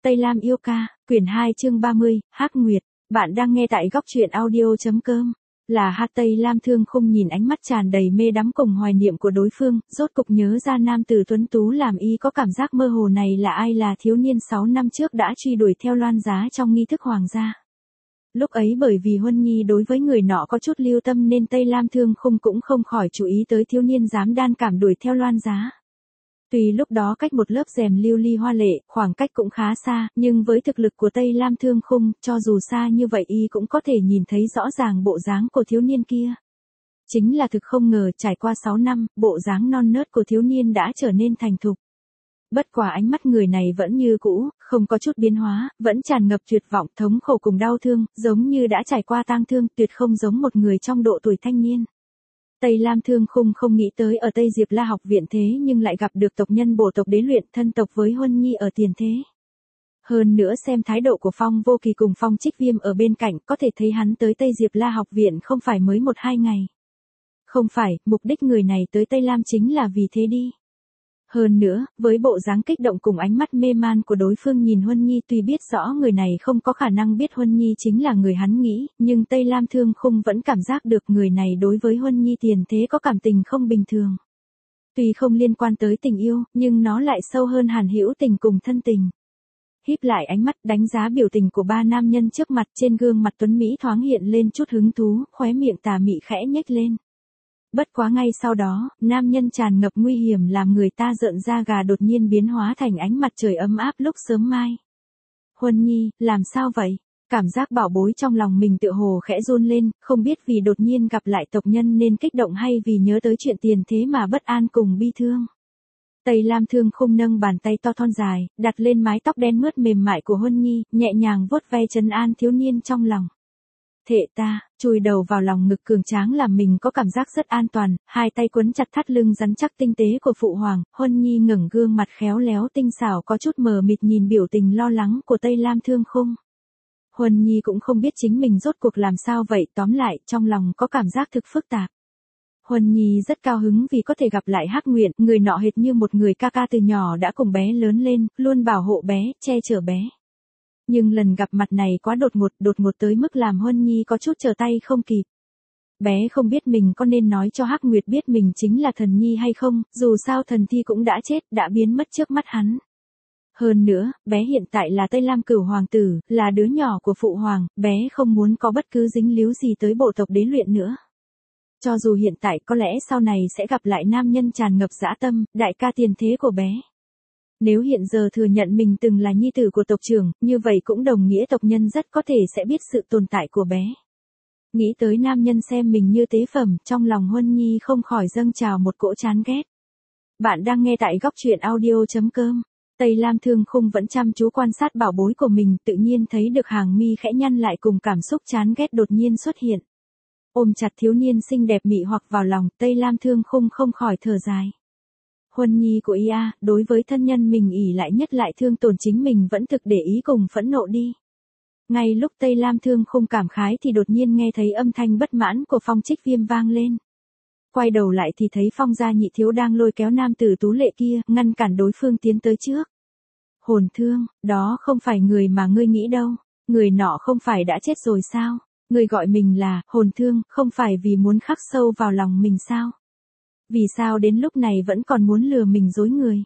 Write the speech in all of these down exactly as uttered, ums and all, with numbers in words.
Tây Lam yêu ca, quyển hai chương ba mươi, Hắc Nguyệt. Bạn đang nghe tại góc truyện audio.com. Là Hắc Tây Lam Thương Khung nhìn ánh mắt tràn đầy mê đắm cùng hoài niệm của đối phương, rốt cục nhớ ra nam tử tuấn tú làm y có cảm giác mơ hồ này là ai, là thiếu niên sáu năm trước đã truy đuổi theo Loan Giá trong nghi thức hoàng gia. Lúc ấy bởi vì Huân Nhi đối với người nọ có chút lưu tâm nên Tây Lam Thương Khung cũng không khỏi chú ý tới thiếu niên dám đan cảm đuổi theo Loan Giá. Tuy lúc đó cách một lớp rèm lưu ly hoa lệ, khoảng cách cũng khá xa, nhưng với thực lực của Tây Lam Thương Khung, cho dù xa như vậy y cũng có thể nhìn thấy rõ ràng bộ dáng của thiếu niên kia. Chính là thực không ngờ trải qua sáu năm, bộ dáng non nớt của thiếu niên đã trở nên thành thục. Bất quả ánh mắt người này vẫn như cũ, không có chút biến hóa, vẫn tràn ngập tuyệt vọng, thống khổ cùng đau thương, giống như đã trải qua tang thương, tuyệt không giống một người trong độ tuổi thanh niên. Tây Lam Thương Khung không nghĩ tới ở Tây Diệp La học viện thế nhưng lại gặp được tộc nhân bổ tộc đế luyện thân tộc với Huân Nhi ở tiền thế. Hơn nữa xem thái độ của Phong Vô Kỳ cùng Phong Trích Viêm ở bên cạnh có thể thấy hắn tới Tây Diệp La học viện không phải mới một hai ngày. Không phải, mục đích người này tới Tây Lam chính là vì thế đi. Hơn nữa, với bộ dáng kích động cùng ánh mắt mê man của đối phương nhìn Huân Nhi, tuy biết rõ người này không có khả năng biết Huân Nhi chính là người hắn nghĩ, nhưng Tây Lam Thương Khung vẫn cảm giác được người này đối với Huân Nhi tiền thế có cảm tình không bình thường. Tuy không liên quan tới tình yêu, nhưng nó lại sâu hơn hàn hữu tình cùng thân tình. Híp lại ánh mắt đánh giá biểu tình của ba nam nhân trước mặt, trên gương mặt tuấn Mỹ thoáng hiện lên chút hứng thú, khóe miệng tà mị khẽ nhếch lên. Bất quá ngay sau đó, nam nhân tràn ngập nguy hiểm làm người ta rợn da gà đột nhiên biến hóa thành ánh mặt trời ấm áp lúc sớm mai. Huân Nhi, làm sao vậy? Cảm giác bảo bối trong lòng mình tựa hồ khẽ run lên, không biết vì đột nhiên gặp lại tộc nhân nên kích động hay vì nhớ tới chuyện tiền thế mà bất an cùng bi thương. Tây Lam Thương Khung nâng bàn tay to thon dài, đặt lên mái tóc đen mướt mềm mại của Huân Nhi, nhẹ nhàng vuốt ve trấn an thiếu niên trong lòng. Thệ ta, chui đầu vào lòng ngực cường tráng làm mình có cảm giác rất an toàn, hai tay quấn chặt thắt lưng rắn chắc tinh tế của phụ hoàng, Huân Nhi ngẩng gương mặt khéo léo tinh xảo có chút mờ mịt nhìn biểu tình lo lắng của Tây Lam Thương Khung. Huân Nhi cũng không biết chính mình rốt cuộc làm sao vậy, tóm lại trong lòng có cảm giác thực phức tạp. Huân Nhi rất cao hứng vì có thể gặp lại Hắc Nguyệt, người nọ hệt như một người ca ca từ nhỏ đã cùng bé lớn lên, luôn bảo hộ bé, che chở bé. Nhưng lần gặp mặt này quá đột ngột, đột ngột tới mức làm Huân Nhi có chút trở tay không kịp. Bé không biết mình có nên nói cho Hắc Nguyệt biết mình chính là thần nhi hay không, dù sao thần thi cũng đã chết, đã biến mất trước mắt hắn. Hơn nữa, bé hiện tại là Tây Lam Cửu Hoàng tử, là đứa nhỏ của phụ hoàng, bé không muốn có bất cứ dính líu gì tới bộ tộc đế luyện nữa. Cho dù hiện tại có lẽ sau này sẽ gặp lại nam nhân tràn ngập dã tâm, đại ca tiền thế của bé. Nếu hiện giờ thừa nhận mình từng là nhi tử của tộc trưởng, như vậy cũng đồng nghĩa tộc nhân rất có thể sẽ biết sự tồn tại của bé. Nghĩ tới nam nhân xem mình như tế phẩm, trong lòng Huân Nhi không khỏi dâng trào một cỗ chán ghét. Bạn đang nghe tại góc truyện audio.com. Tây Lam Thương Khung vẫn chăm chú quan sát bảo bối của mình, tự nhiên thấy được hàng mi khẽ nhăn lại cùng cảm xúc chán ghét đột nhiên xuất hiện. Ôm chặt thiếu niên xinh đẹp mị hoặc vào lòng, Tây Lam Thương Khung không khỏi thở dài. Huân Nhi của y a, đối với thân nhân mình ỷ lại nhất lại thương tổn chính mình vẫn thực để ý cùng phẫn nộ đi. Ngay lúc Tây Lam Thương Khung cảm khái thì đột nhiên nghe thấy âm thanh bất mãn của Phong Trích Viêm vang lên. Quay đầu lại thì thấy Phong gia nhị thiếu đang lôi kéo nam tử tú lệ kia, ngăn cản đối phương tiến tới trước. Hồn Thương, đó không phải người mà ngươi nghĩ đâu, người nọ không phải đã chết rồi sao? Ngươi gọi mình là Hồn Thương, không phải vì muốn khắc sâu vào lòng mình sao? Vì sao đến lúc này vẫn còn muốn lừa mình dối người?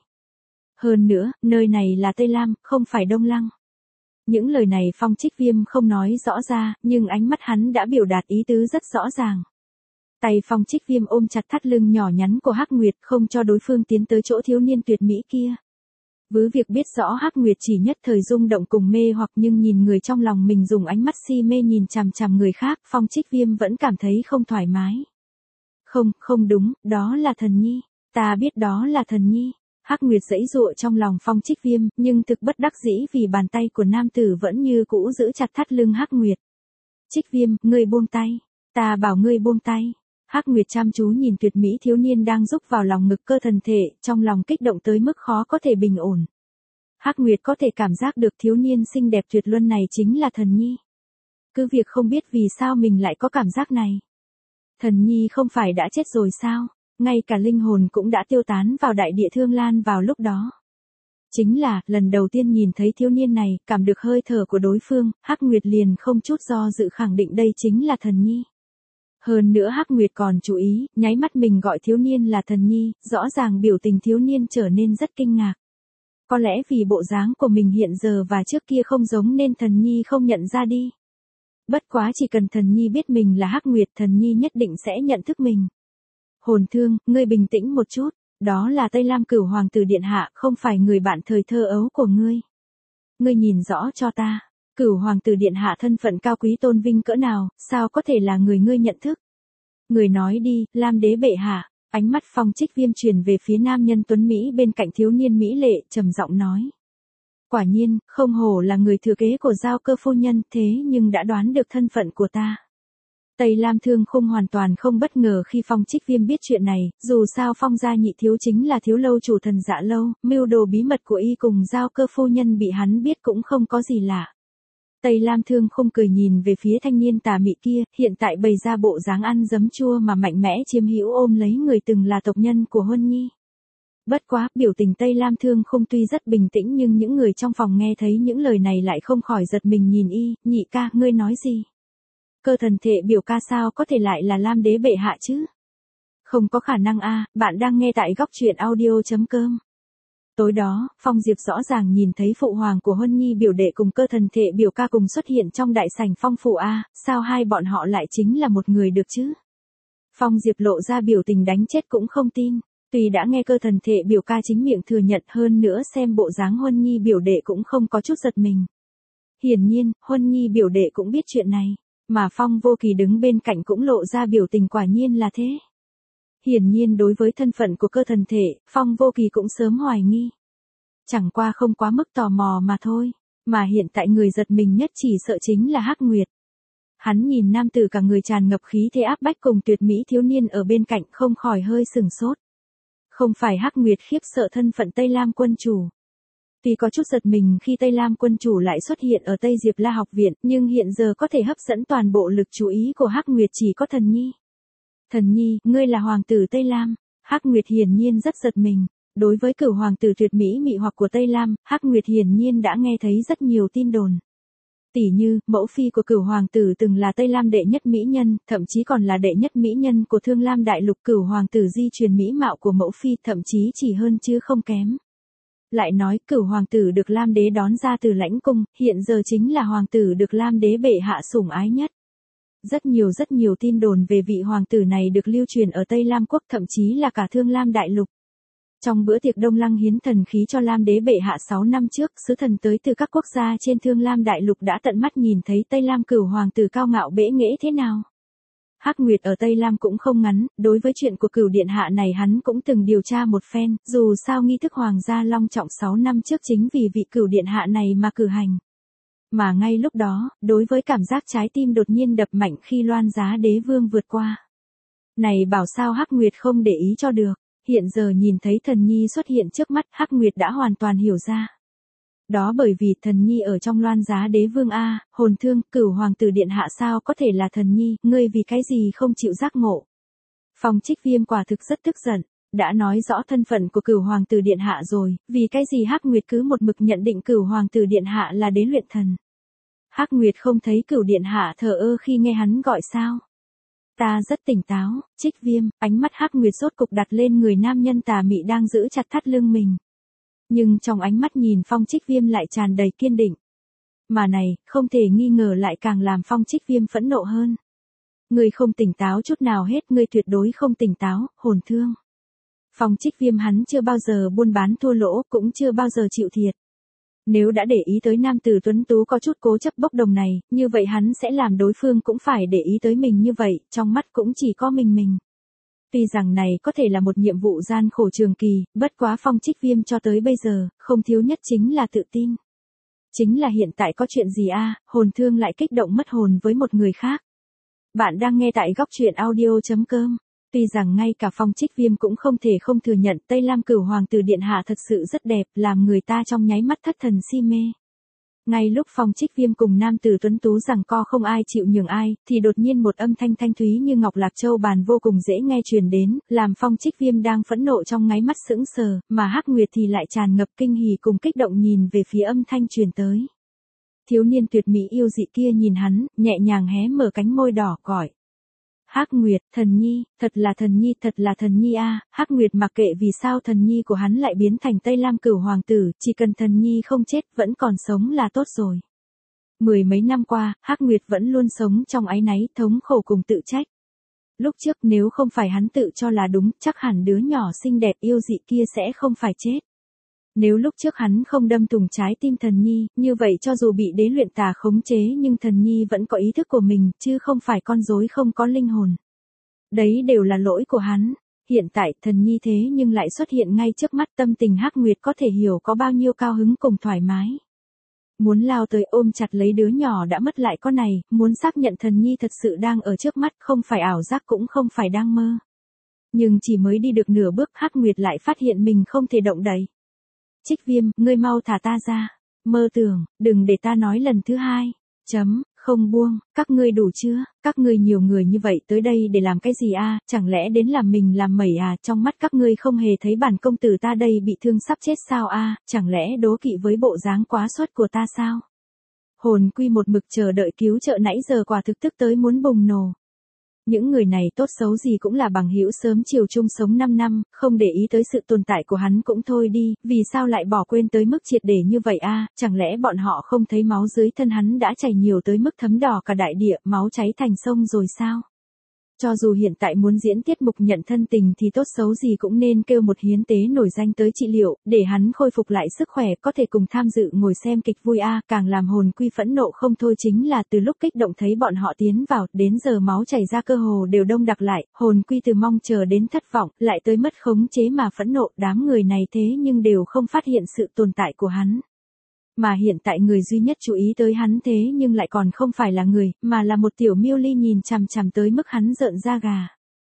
Hơn nữa, nơi này là Tây Lam, không phải Đông Lăng. Những lời này Phong Trích Viêm không nói rõ ra, nhưng ánh mắt hắn đã biểu đạt ý tứ rất rõ ràng. Tay Phong Trích Viêm ôm chặt thắt lưng nhỏ nhắn của Hắc Nguyệt, không cho đối phương tiến tới chỗ thiếu niên tuyệt mỹ kia. Với việc biết rõ Hắc Nguyệt chỉ nhất thời rung động cùng mê hoặc, nhưng nhìn người trong lòng mình dùng ánh mắt si mê nhìn chằm chằm người khác, Phong Trích Viêm vẫn cảm thấy không thoải mái. Không, không đúng, đó là thần nhi. Ta biết đó là thần nhi. Hắc Nguyệt giãy giụa trong lòng Phong Trích Viêm, nhưng thực bất đắc dĩ vì bàn tay của nam tử vẫn như cũ giữ chặt thắt lưng Hắc Nguyệt. Trích Viêm, ngươi buông tay. Ta bảo ngươi buông tay. Hắc Nguyệt chăm chú nhìn tuyệt mỹ thiếu niên đang rúc vào lòng ngực cơ thần thể, trong lòng kích động tới mức khó có thể bình ổn. Hắc Nguyệt có thể cảm giác được thiếu niên xinh đẹp tuyệt luân này chính là thần nhi. Cứ việc không biết vì sao mình lại có cảm giác này. Thần nhi không phải đã chết rồi sao? Ngay cả linh hồn cũng đã tiêu tán vào đại địa Thương Lan vào lúc đó. Chính là, lần đầu tiên nhìn thấy thiếu niên này, cảm được hơi thở của đối phương, Hắc Nguyệt liền không chút do dự khẳng định đây chính là Thần Nhi. Hơn nữa Hắc Nguyệt còn chú ý, nháy mắt mình gọi thiếu niên là Thần Nhi, rõ ràng biểu tình thiếu niên trở nên rất kinh ngạc. Có lẽ vì bộ dáng của mình hiện giờ và trước kia không giống nên Thần Nhi không nhận ra đi. Bất quá chỉ cần Thần Nhi biết mình là Hắc Nguyệt, Thần Nhi nhất định sẽ nhận thức mình. Hồn Thương, ngươi bình tĩnh một chút, đó là Tây Lam Cửu Hoàng tử điện hạ, không phải người bạn thời thơ ấu của ngươi. Ngươi nhìn rõ cho ta, Cửu Hoàng tử điện hạ thân phận cao quý tôn vinh cỡ nào, sao có thể là người ngươi nhận thức? Người nói đi, Lam đế bệ hạ. Ánh mắt Phong Trích Viêm truyền về phía nam nhân tuấn Mỹ bên cạnh thiếu niên Mỹ lệ, trầm giọng nói. Quả nhiên, không hổ là người thừa kế của Giao Cơ phu nhân, thế nhưng đã đoán được thân phận của ta. Tây Lam Thương Khung hoàn toàn không bất ngờ khi Phong Trích Viêm biết chuyện này, dù sao Phong gia nhị thiếu chính là thiếu lâu chủ thần Dạ Lâu, mưu đồ bí mật của y cùng Giao Cơ phu nhân bị hắn biết cũng không có gì lạ. Tây Lam Thương Khung cười nhìn về phía thanh niên tà mị kia, hiện tại bày ra bộ dáng ăn giấm chua mà mạnh mẽ chiếm hữu ôm lấy người từng là tộc nhân của Huân Nhi. Bất quá, biểu tình Tây Lam Thương Khung tuy rất bình tĩnh nhưng những người trong phòng nghe thấy những lời này lại không khỏi giật mình nhìn y, nhị ca, ngươi nói gì? Cơ thần thể biểu ca sao có thể lại là Lam đế bệ hạ chứ? Không có khả năng a, bạn đang nghe tại góc truyện audio chấm com. Tối đó, Phong Diệp rõ ràng nhìn thấy phụ hoàng của Huân Nhi biểu đệ cùng cơ thần thể biểu ca cùng xuất hiện trong đại sảnh Phong phủ a, sao hai bọn họ lại chính là một người được chứ? Phong Diệp lộ ra biểu tình đánh chết cũng không tin, tuy đã nghe cơ thần thể biểu ca chính miệng thừa nhận hơn nữa xem bộ dáng Huân Nhi biểu đệ cũng không có chút giật mình. Hiển nhiên, Huân Nhi biểu đệ cũng biết chuyện này, mà Phong Vô Kỳ đứng bên cạnh cũng lộ ra biểu tình quả nhiên là thế. Hiển nhiên đối với thân phận của cơ thần thể, Phong Vô Kỳ cũng sớm hoài nghi. Chẳng qua không quá mức tò mò mà thôi, mà hiện tại người giật mình nhất chỉ sợ chính là Hắc Nguyệt. Hắn nhìn nam tử cả người tràn ngập khí thế áp bách cùng tuyệt mỹ thiếu niên ở bên cạnh không khỏi hơi sừng sốt. Không phải Hắc Nguyệt khiếp sợ thân phận Tây Lam quân chủ. Tuy có chút giật mình khi Tây Lam quân chủ lại xuất hiện ở Tây Diệp La học viện, nhưng hiện giờ có thể hấp dẫn toàn bộ lực chú ý của Hắc Nguyệt chỉ có Thần Nhi. Thần Nhi, ngươi là hoàng tử Tây Lam. Hắc Nguyệt hiển nhiên rất giật mình. Đối với cửu hoàng tử tuyệt mỹ mị hoặc của Tây Lam, Hắc Nguyệt hiển nhiên đã nghe thấy rất nhiều tin đồn. Tỷ như, mẫu phi của cửu hoàng tử từng là Tây Lam đệ nhất mỹ nhân, thậm chí còn là đệ nhất mỹ nhân của Thương Lam đại lục, cửu hoàng tử di truyền mỹ mạo của mẫu phi thậm chí chỉ hơn chứ không kém. Lại nói, cửu hoàng tử được Lam đế đón ra từ lãnh cung, hiện giờ chính là hoàng tử được Lam đế bệ hạ sủng ái nhất. Rất nhiều rất nhiều tin đồn về vị hoàng tử này được lưu truyền ở Tây Lam quốc, thậm chí là cả Thương Lam đại lục. Trong bữa tiệc Đông Lăng hiến thần khí cho Lam đế bệ hạ sáu năm trước, sứ thần tới từ các quốc gia trên Thương Lam đại lục đã tận mắt nhìn thấy Tây Lam cửu hoàng tử cao ngạo bẽ nghễ thế nào. Hắc Nguyệt ở Tây Lam cũng không ngắn, đối với chuyện của cửu điện hạ này hắn cũng từng điều tra một phen, dù sao nghi thức hoàng gia long trọng sáu năm trước chính vì vị cửu điện hạ này mà cử hành. Mà ngay lúc đó, đối với cảm giác trái tim đột nhiên đập mạnh khi Loan Giá đế vương vượt qua. Này bảo sao Hắc Nguyệt không để ý cho được, hiện giờ nhìn thấy Thần Nhi xuất hiện trước mắt, Hắc Nguyệt đã hoàn toàn hiểu ra. Đó bởi vì Thần Nhi ở trong Loan Giá đế vương a, Hồn Thương, cửu hoàng tử điện hạ sao có thể là Thần Nhi, ngươi vì cái gì không chịu giác ngộ. Phong Trích Viêm quả thực rất tức giận, đã nói rõ thân phận của cửu hoàng tử điện hạ rồi, vì cái gì Hắc Nguyệt cứ một mực nhận định cửu hoàng tử điện hạ là đế luyện thần. Hắc Nguyệt không thấy cửu điện hạ thờ ơ khi nghe hắn gọi sao. Ta rất tỉnh táo, Trích Viêm, ánh mắt Hắc Nguyệt rốt cục đặt lên người nam nhân tà mị đang giữ chặt thắt lưng mình. Nhưng trong ánh mắt nhìn Phong Trích Viêm lại tràn đầy kiên định. Mà này, không thể nghi ngờ lại càng làm Phong Trích Viêm phẫn nộ hơn. Ngươi không tỉnh táo chút nào hết, ngươi tuyệt đối không tỉnh táo, Hồn Thương. Phong Trích Viêm hắn chưa bao giờ buôn bán thua lỗ, cũng chưa bao giờ chịu thiệt. Nếu đã để ý tới nam tử tuấn tú có chút cố chấp bốc đồng này, như vậy hắn sẽ làm đối phương cũng phải để ý tới mình như vậy, trong mắt cũng chỉ có mình mình. Tuy rằng này có thể là một nhiệm vụ gian khổ trường kỳ, bất quá Phong Trích Viêm cho tới bây giờ, không thiếu nhất chính là tự tin. Chính là hiện tại có chuyện gì a, Hồn Thương lại kích động mất hồn với một người khác. Bạn đang nghe tại góc truyện audio chấm com. Tuy rằng ngay cả Phong Trích Viêm cũng không thể không thừa nhận Tây Lam cửu hoàng tử điện hạ thật sự rất đẹp, làm người ta trong nháy mắt thất thần si mê. Ngay lúc Phong Trích Viêm cùng nam tử tuấn tú rằng co không ai chịu nhường ai, thì đột nhiên một âm thanh thanh thúy như ngọc lạc châu bàn vô cùng dễ nghe truyền đến, làm Phong Trích Viêm đang phẫn nộ trong ngáy mắt sững sờ, mà Hắc Nguyệt thì lại tràn ngập kinh hỉ cùng kích động nhìn về phía âm thanh truyền tới. Thiếu niên tuyệt mỹ yêu dị kia nhìn hắn, nhẹ nhàng hé mở cánh môi đỏ gọi. Hắc Nguyệt, thần nhi, thật là thần nhi, thật là thần nhi a. Hắc Nguyệt mặc kệ vì sao thần nhi của hắn lại biến thành Tây Lam Cửu hoàng tử, chỉ cần thần nhi không chết, vẫn còn sống là tốt rồi. Mười mấy năm qua, Hắc Nguyệt vẫn luôn sống trong áy náy, thống khổ cùng tự trách. Lúc trước nếu không phải hắn tự cho là đúng, chắc hẳn đứa nhỏ xinh đẹp yêu dị kia sẽ không phải chết. Nếu lúc trước hắn không đâm thủng trái tim thần nhi, như vậy cho dù bị đế luyện tà khống chế nhưng thần nhi vẫn có ý thức của mình, chứ không phải con rối không có linh hồn. Đấy đều là lỗi của hắn. Hiện tại thần nhi thế nhưng lại xuất hiện ngay trước mắt, tâm tình Hắc Nguyệt có thể hiểu có bao nhiêu cao hứng cùng thoải mái. Muốn lao tới ôm chặt lấy đứa nhỏ đã mất lại con này, muốn xác nhận thần nhi thật sự đang ở trước mắt, không phải ảo giác cũng không phải đang mơ. Nhưng chỉ mới đi được nửa bước, Hắc Nguyệt lại phát hiện mình không thể động đậy. Trích Viêm, ngươi mau thả ta ra. Mơ tưởng, đừng để ta nói lần thứ hai. Chấm, không buông, các ngươi đủ chưa? Các ngươi nhiều người như vậy tới đây để làm cái gì a? Chẳng lẽ đến làm mình làm mẩy à? Trong mắt các ngươi không hề thấy bản công tử ta đây bị thương sắp chết sao a? Chẳng lẽ đố kỵ với bộ dáng quá xuất của ta sao? Hồn Quy một mực chờ đợi cứu trợ nãy giờ quả thực tức tới muốn bùng nổ. Những người này tốt xấu gì cũng là bằng hữu sớm chiều chung sống năm năm, không để ý tới sự tồn tại của hắn cũng thôi đi, vì sao lại bỏ quên tới mức triệt để như vậy a? Chẳng lẽ bọn họ không thấy máu dưới thân hắn đã chảy nhiều tới mức thấm đỏ cả đại địa, máu cháy thành sông rồi sao? Cho dù hiện tại muốn diễn tiết mục nhận thân tình thì tốt xấu gì cũng nên kêu một hiến tế nổi danh tới trị liệu, để hắn khôi phục lại sức khỏe có thể cùng tham dự ngồi xem kịch vui a. Càng làm Hồn Quy phẫn nộ không thôi chính là từ lúc kích động thấy bọn họ tiến vào, đến giờ máu chảy ra cơ hồ đều đông đặc lại, Hồn Quy từ mong chờ đến thất vọng, lại tới mất khống chế mà phẫn nộ, đám người này thế nhưng đều không phát hiện sự tồn tại của hắn. Mà hiện tại người duy nhất chú ý tới hắn thế nhưng lại còn không phải là người, mà là một tiểu miêu ly nhìn chằm chằm tới mức hắn rợn da gà.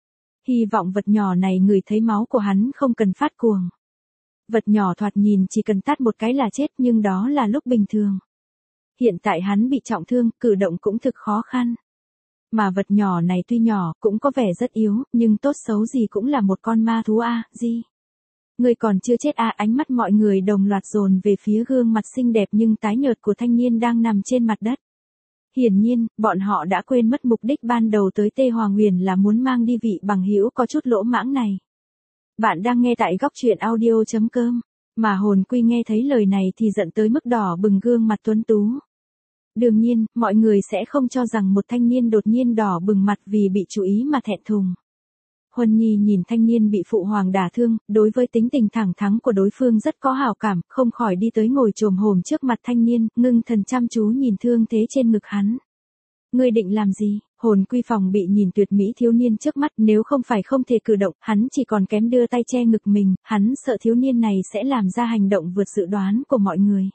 Hy vọng vật nhỏ này ngửi thấy máu của hắn không cần phát cuồng. Vật nhỏ thoạt nhìn chỉ cần tát một cái là chết nhưng đó là lúc bình thường. Hiện tại hắn bị trọng thương, cử động cũng thực khó khăn. Mà vật nhỏ này tuy nhỏ, cũng có vẻ rất yếu, nhưng tốt xấu gì cũng là một con ma thú a, gì? Người còn chưa chết à? Ánh mắt mọi người đồng loạt dồn về phía gương mặt xinh đẹp nhưng tái nhợt của thanh niên đang nằm trên mặt đất. Hiển nhiên, bọn họ đã quên mất mục đích ban đầu tới Tê Hoàng Huyền là muốn mang đi vị bằng hữu có chút lỗ mãng này. Bạn đang nghe tại góc truyện audio chấm com, mà Hồn Quy nghe thấy lời này thì giận tới mức đỏ bừng gương mặt tuấn tú. Đương nhiên, mọi người sẽ không cho rằng một thanh niên đột nhiên đỏ bừng mặt vì bị chú ý mà thẹn thùng. Huân Nhi nhìn thanh niên bị phụ hoàng đả thương, đối với tính tình thẳng thắn của đối phương rất có hảo cảm, không khỏi đi tới ngồi chồm hổm trước mặt thanh niên, ngưng thần chăm chú nhìn thương thế trên ngực hắn. Ngươi định làm gì? Hồn Quy phòng bị nhìn tuyệt mỹ thiếu niên trước mắt, nếu không phải không thể cử động, hắn chỉ còn kém đưa tay che ngực mình, hắn sợ thiếu niên này sẽ làm ra hành động vượt dự đoán của mọi người.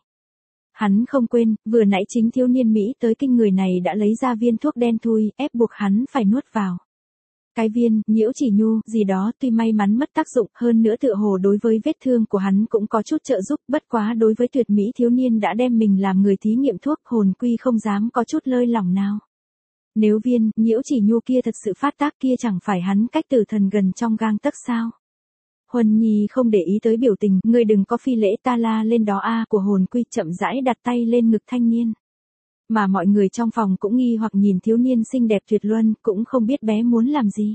Hắn không quên, vừa nãy chính thiếu niên Mỹ tới kinh người này đã lấy ra viên thuốc đen thui, ép buộc hắn phải nuốt vào. Cái viên, nhiễu chỉ nhu, gì đó tuy may mắn mất tác dụng, hơn nữa tựa hồ đối với vết thương của hắn cũng có chút trợ giúp, bất quá đối với tuyệt mỹ thiếu niên đã đem mình làm người thí nghiệm thuốc, Hồn Quy không dám có chút lơi lỏng nào. Nếu viên, nhiễu chỉ nhu kia thật sự phát tác kia chẳng phải hắn cách tử thần gần trong gang tấc sao? Huân Nhi không để ý tới biểu tình, ngươi đừng có phi lễ ta la lên đó a của Hồn Quy, chậm rãi đặt tay lên ngực thanh niên. Mà mọi người trong phòng cũng nghi hoặc nhìn thiếu niên xinh đẹp tuyệt luân, cũng không biết bé muốn làm gì.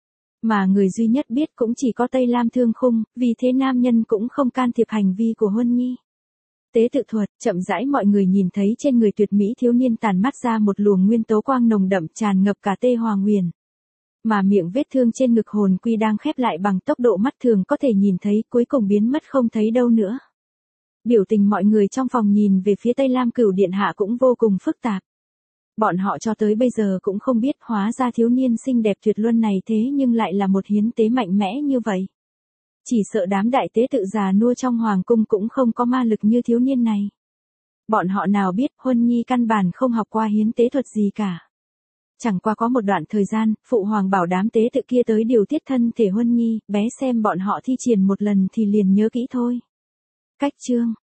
Mà người duy nhất biết cũng chỉ có Tây Lam Thương Khung, vì thế nam nhân cũng không can thiệp hành vi của Huân Nhi. Tế tự thuật, chậm rãi mọi người nhìn thấy trên người tuyệt mỹ thiếu niên tàn mát ra một luồng nguyên tố quang nồng đậm tràn ngập cả Tê Hoàng Huyền. Mà miệng vết thương trên ngực Hồn Quy đang khép lại bằng tốc độ mắt thường có thể nhìn thấy, cuối cùng biến mất không thấy đâu nữa. Biểu tình mọi người trong phòng nhìn về phía Tây Lam Cửu Điện Hạ cũng vô cùng phức tạp. Bọn họ cho tới bây giờ cũng không biết hóa ra thiếu niên xinh đẹp tuyệt luân này thế nhưng lại là một hiến tế mạnh mẽ như vậy. Chỉ sợ đám đại tế tự già nua trong hoàng cung cũng không có ma lực như thiếu niên này. Bọn họ nào biết Huân Nhi căn bản không học qua hiến tế thuật gì cả. Chẳng qua có một đoạn thời gian, phụ hoàng bảo đám tế tự kia tới điều tiết thân thể Huân Nhi, bé xem bọn họ thi triển một lần thì liền nhớ kỹ thôi. Cách chương